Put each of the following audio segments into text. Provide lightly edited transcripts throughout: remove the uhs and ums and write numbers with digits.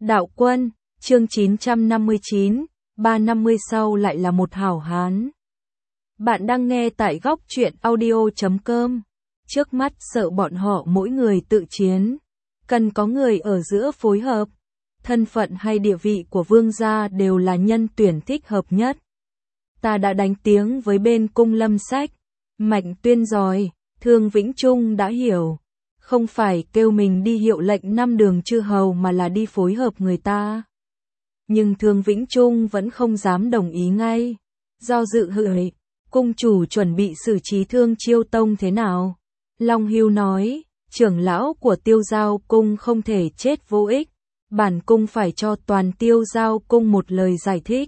Đạo quân, chương 959, 350 sau lại là một hảo hán. Bạn đang nghe tại góc truyện audio.com. Trước mắt sợ bọn họ mỗi người tự chiến, cần có người ở giữa phối hợp. Thân phận hay địa vị của vương gia đều là nhân tuyển thích hợp nhất. Ta đã đánh tiếng với bên cung Lâm Sách, Mạnh Tuyên rồi, Thương Vĩnh Trung đã hiểu. Không phải kêu mình đi hiệu lệnh 5 đường chư hầu mà là đi phối hợp người ta. Nhưng Thương Vĩnh Trung vẫn không dám đồng ý ngay. Do dự hửi, cung chủ chuẩn bị xử trí Thương Chiêu Tông thế nào? Long Hưu nói, trưởng lão của Tiêu Giao cung không thể chết vô ích. Bản cung phải cho toàn Tiêu Giao cung một lời giải thích.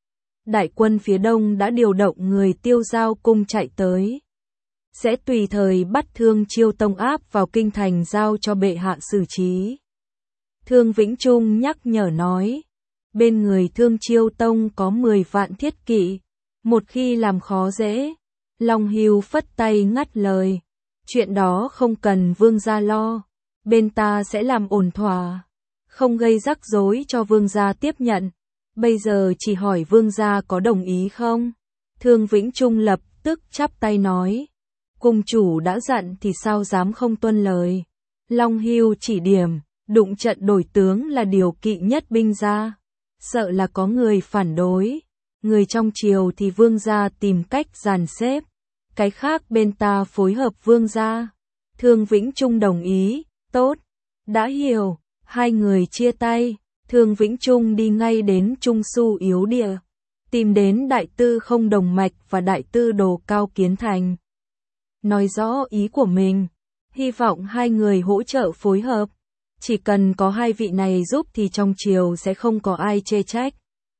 Đại quân phía đông đã điều động người Tiêu Giao cung chạy tới. Sẽ tùy thời bắt Thương Chiêu Tông áp vào kinh thành giao cho bệ hạ xử trí. Thương Vĩnh Trung nhắc nhở nói, bên người Thương Chiêu Tông có 10 vạn thiết kỵ, một khi làm khó dễ. Long Hưu phất tay ngắt lời, chuyện đó không cần vương gia lo, bên ta sẽ làm ổn thỏa, không gây rắc rối cho vương gia tiếp nhận, bây giờ chỉ hỏi vương gia có đồng ý không? Thương Vĩnh Trung lập tức chắp tay nói, cung chủ đã dặn thì sao dám không tuân lời. Long Hưu chỉ điểm, đụng trận đổi tướng là điều kỵ nhất binh gia, sợ là có người phản đối, người trong triều thì vương gia tìm cách dàn xếp, cái khác bên ta phối hợp vương gia. Thương Vĩnh Trung đồng ý, tốt, đã hiểu, hai người chia tay, Thương Vĩnh Trung đi ngay đến Trung Su yếu địa, tìm đến đại tư Không Đồng Mạch và đại tư Đồ Cao Kiến Thành. Nói rõ ý của mình, hy vọng hai người hỗ trợ phối hợp, chỉ cần có hai vị này giúp thì trong triều sẽ không có ai chê trách.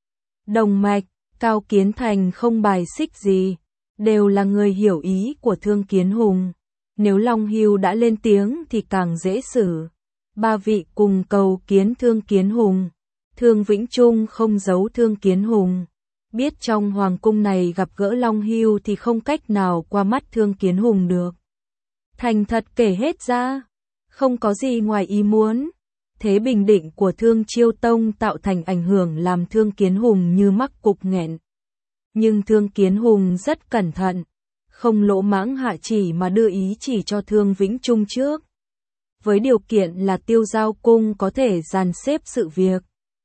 Đồng Mạch, Cao Kiến Thành không bài xích gì, đều là người hiểu ý của Thương Kiến Hùng. Nếu Long Hưu đã lên tiếng thì càng dễ xử. Ba vị cùng cầu kiến Thương Kiến Hùng. Thương Vĩnh Trung không giấu Thương Kiến Hùng. Biết trong hoàng cung này gặp gỡ Long Hưu thì không cách nào qua mắt Thương Kiến Hùng được. Thành thật kể hết ra, không có gì ngoài ý muốn. Thế bình định của Thương Chiêu Tông tạo thành ảnh hưởng làm Thương Kiến Hùng như mắc cục nghẹn. Nhưng Thương Kiến Hùng rất cẩn thận, không lỗ mãng hạ chỉ mà đưa ý chỉ cho Thương Vĩnh Trung trước. Với điều kiện là Tiêu Giao cung có thể dàn xếp sự việc.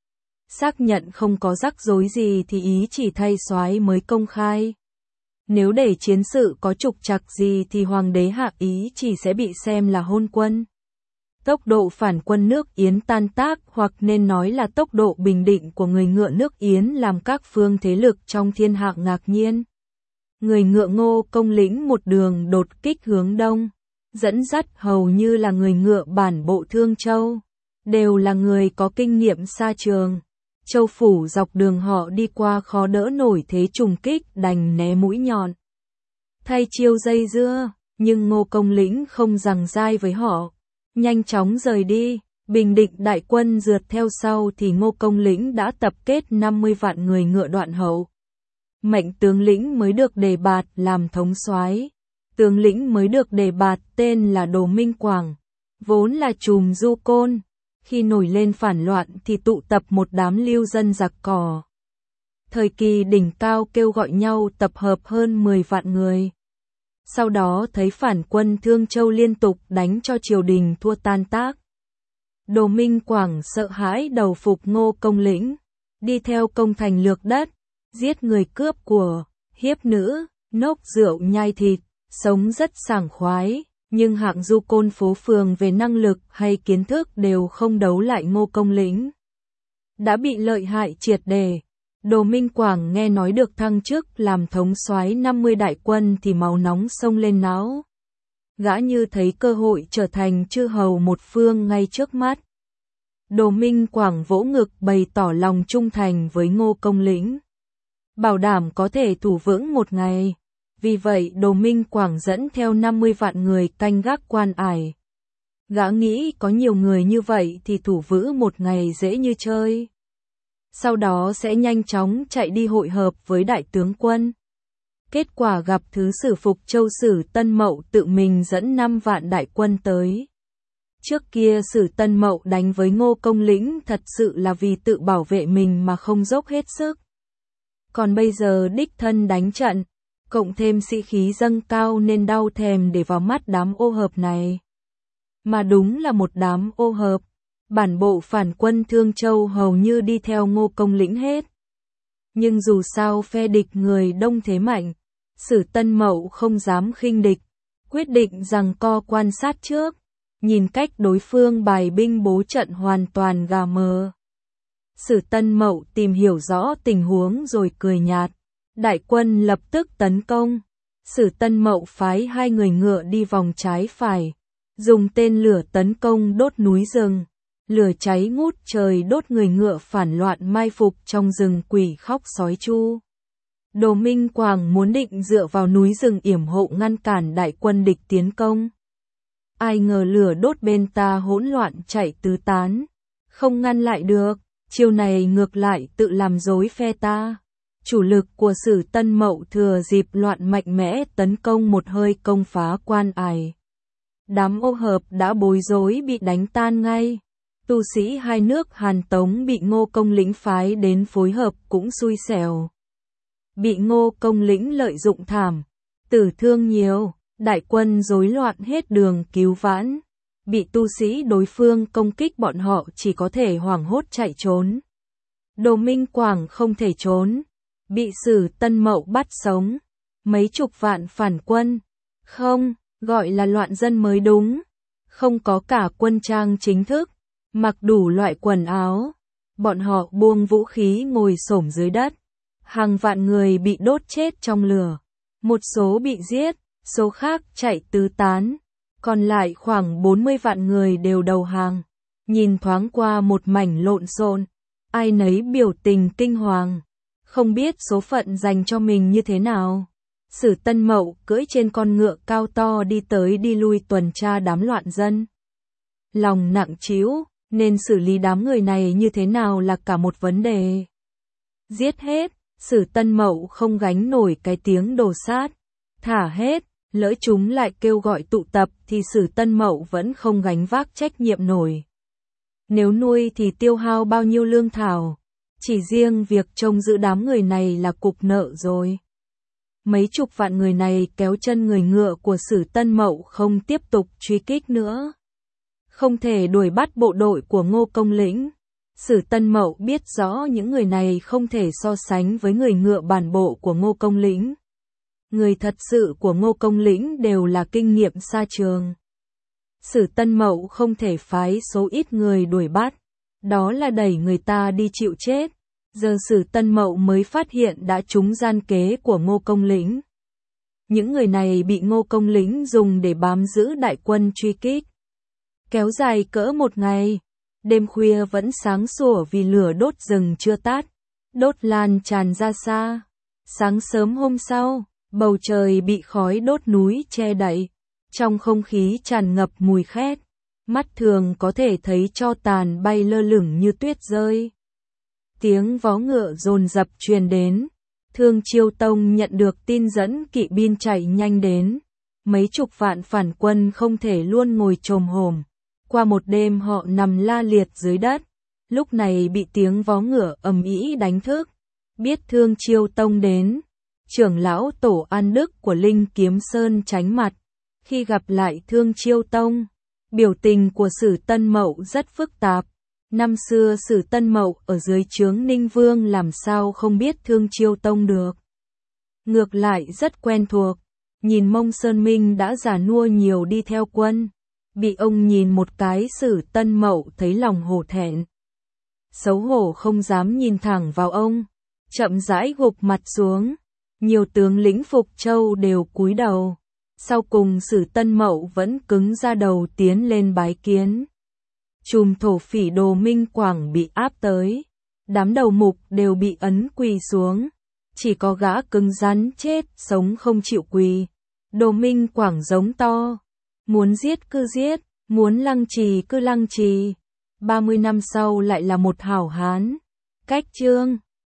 Xác nhận không có rắc rối gì thì ý chỉ thay soái mới công khai. Nếu để chiến sự có trục trặc gì thì hoàng đế hạ ý chỉ sẽ bị xem là hôn quân. Tốc độ phản quân nước Yến tan tác hoặc nên nói là tốc độ bình định của người ngựa nước Yến làm các phương thế lực trong thiên hạ ngạc nhiên. Người ngựa Ngô Công lĩnh một đường đột kích hướng đông, dẫn dắt hầu như là người ngựa bản bộ Thương Châu, đều là người có kinh nghiệm xa trường. Châu phủ dọc đường họ đi qua khó đỡ nổi thế trùng kích đành né mũi nhọn. Thay chiêu dây dưa, nhưng Ngô Công lĩnh không giằng dai với họ, nhanh chóng rời đi. Bình định đại quân rượt theo sau thì Ngô Công lĩnh đã tập kết 50 vạn người ngựa đoạn hậu. Mệnh tướng lĩnh mới được đề bạt làm thống soái. Tướng lĩnh mới được đề bạt tên là Đồ Minh Quảng, vốn là trùm du côn. Khi nổi lên phản loạn thì tụ tập một đám lưu dân giặc cỏ. Thời kỳ đỉnh cao kêu gọi nhau tập hợp hơn 10 vạn người. Sau đó thấy phản quân Thương Châu liên tục đánh cho triều đình thua tan tác. Đồ Minh Quảng sợ hãi đầu phục Ngô Công lĩnh, đi theo công thành lược đất, giết người cướp của, hiếp nữ, nốc rượu nhai thịt, sống rất sảng khoái. Nhưng hạng du côn phố phường về năng lực hay kiến thức đều không đấu lại Ngô Công lĩnh. Đã bị lợi hại triệt để. Đồ Minh Quảng nghe nói được thăng chức làm thống soái 50 đại quân thì máu nóng sông lên não. Gã như thấy cơ hội trở thành chư hầu một phương ngay trước mắt. Đồ Minh Quảng vỗ ngực bày tỏ lòng trung thành với Ngô Công lĩnh, bảo đảm có thể thủ vững một ngày. Vì vậy Đồ Minh Quảng dẫn theo 50 vạn người canh gác quan ải. Gã nghĩ có nhiều người như vậy thì thủ vững một ngày dễ như chơi. Sau đó sẽ nhanh chóng chạy đi hội hợp với đại tướng quân. Kết quả gặp thứ sử Phục Châu Sử Tân Mậu tự mình dẫn 5 vạn đại quân tới. Trước kia Sử Tân Mậu đánh với Ngô Công Lĩnh thật sự là vì tự bảo vệ mình mà không dốc hết sức. Còn bây giờ đích thân đánh trận, cộng thêm sĩ khí dâng cao nên đau thèm để vào mắt đám ô hợp này. Mà đúng là một đám ô hợp, bản bộ phản quân Thương Châu hầu như đi theo Ngô Công Lĩnh hết. Nhưng dù sao phe địch người đông thế mạnh, Sử Tân Mậu không dám khinh địch, quyết định giằng co quan sát trước, nhìn cách đối phương bài binh bố trận hoàn toàn gà mờ. Sử Tân Mậu tìm hiểu rõ tình huống rồi cười nhạt, đại quân lập tức tấn công. Sử Tân Mậu phái 2 người ngựa đi vòng trái phải, dùng tên lửa tấn công đốt núi rừng. Lửa cháy ngút trời đốt người ngựa phản loạn mai phục trong rừng quỷ khóc sói chu. Đồ Minh Quảng muốn định dựa vào núi rừng yểm hộ ngăn cản đại quân địch tiến công. Ai ngờ lửa đốt bên ta hỗn loạn chạy tứ tán, không ngăn lại được, chiêu này ngược lại tự làm rối phe ta. Chủ lực của Sử Tân Mậu thừa dịp loạn mạnh mẽ tấn công một hơi công phá Quan Ải. Đám ô hợp đã bối rối bị đánh tan ngay. Tu sĩ hai nước Hàn Tống bị Ngô Công Lĩnh phái đến phối hợp cũng xui xẻo. Bị Ngô Công Lĩnh lợi dụng thảm, tử thương nhiều, đại quân rối loạn hết đường cứu vãn. Bị tu sĩ đối phương công kích bọn họ chỉ có thể hoảng hốt chạy trốn. Đồ Minh Quảng không thể trốn, bị Sử Tân Mậu bắt sống. Mấy chục vạn phản quân, không, gọi là loạn dân mới đúng, không có cả quân trang chính thức, mặc đủ loại quần áo. Bọn họ buông vũ khí ngồi xổm dưới đất. Hàng vạn người bị đốt chết trong lửa. Một số bị giết, số khác chạy tứ tán. Còn lại khoảng 40 vạn người đều đầu hàng. Nhìn thoáng qua một mảnh lộn xộn, ai nấy biểu tình kinh hoàng, không biết số phận dành cho mình như thế nào. Sử Tân Mậu cưỡi trên con ngựa cao to đi tới đi lui tuần tra đám loạn dân. Lòng nặng trĩu, nên xử lý đám người này như thế nào là cả một vấn đề. Giết hết, Sử Tân Mậu không gánh nổi cái tiếng đồ sát. Thả hết, lỡ chúng lại kêu gọi tụ tập thì Sử Tân Mậu vẫn không gánh vác trách nhiệm nổi. Nếu nuôi thì tiêu hao bao nhiêu lương thảo, chỉ riêng việc trông giữ đám người này là cục nợ rồi. Mấy chục vạn người này kéo chân người ngựa của Sử Tân Mậu không tiếp tục truy kích nữa. Không thể đuổi bắt bộ đội của Ngô Công Lĩnh. Sử Tân Mậu biết rõ những người này không thể so sánh với người ngựa bản bộ của Ngô Công Lĩnh. Người thật sự của Ngô Công Lĩnh đều là kinh nghiệm xa trường. Sử Tân Mậu không thể phái số ít người đuổi bắt, đó là đẩy người ta đi chịu chết. Giờ Sử Tân Mậu mới phát hiện đã trúng gian kế của Ngô Công Lĩnh. Những người này bị Ngô Công Lĩnh dùng để bám giữ đại quân truy kích. Kéo dài cỡ một ngày, đêm khuya vẫn sáng sủa vì lửa đốt rừng chưa tắt, đốt lan tràn ra xa. Sáng sớm hôm sau, bầu trời bị khói đốt núi che đậy, trong không khí tràn ngập mùi khét, mắt thường có thể thấy tro tàn bay lơ lửng như tuyết rơi. Tiếng vó ngựa dồn dập truyền đến, Thương Chiêu Tông nhận được tin dẫn kỵ binh chạy nhanh đến. Mấy chục vạn phản quân không thể luôn ngồi chồm hổm. Qua một đêm họ nằm la liệt dưới đất, lúc này bị tiếng vó ngựa ầm ĩ đánh thức. Biết Thương Chiêu Tông đến, trưởng lão Tổ An Đức của Linh Kiếm Sơn tránh mặt. Khi gặp lại Thương Chiêu Tông, biểu tình của Sử Tân Mậu rất phức tạp. Năm xưa Sử Tân Mậu ở dưới trướng Ninh Vương làm sao không biết Thương Chiêu Tông được. Ngược lại rất quen thuộc, nhìn Mông Sơn Minh đã già nua nhiều đi theo quân. Bị ông nhìn một cái Sử Tân Mậu thấy lòng hổ thẹn. Xấu hổ không dám nhìn thẳng vào ông, chậm rãi gục mặt xuống. Nhiều tướng lĩnh Phục Châu đều cúi đầu. Sau cùng Sử Tân Mậu vẫn cứng ra đầu tiến lên bái kiến. Chùm thổ phỉ Đồ Minh Quảng bị áp tới. Đám đầu mục đều bị ấn quỳ xuống. Chỉ có gã cứng rắn chết, sống không chịu quỳ. Đồ Minh Quảng giống to. Muốn giết cứ giết, muốn lăng trì cứ lăng trì. 30 năm sau lại là một hảo hán. Cách chương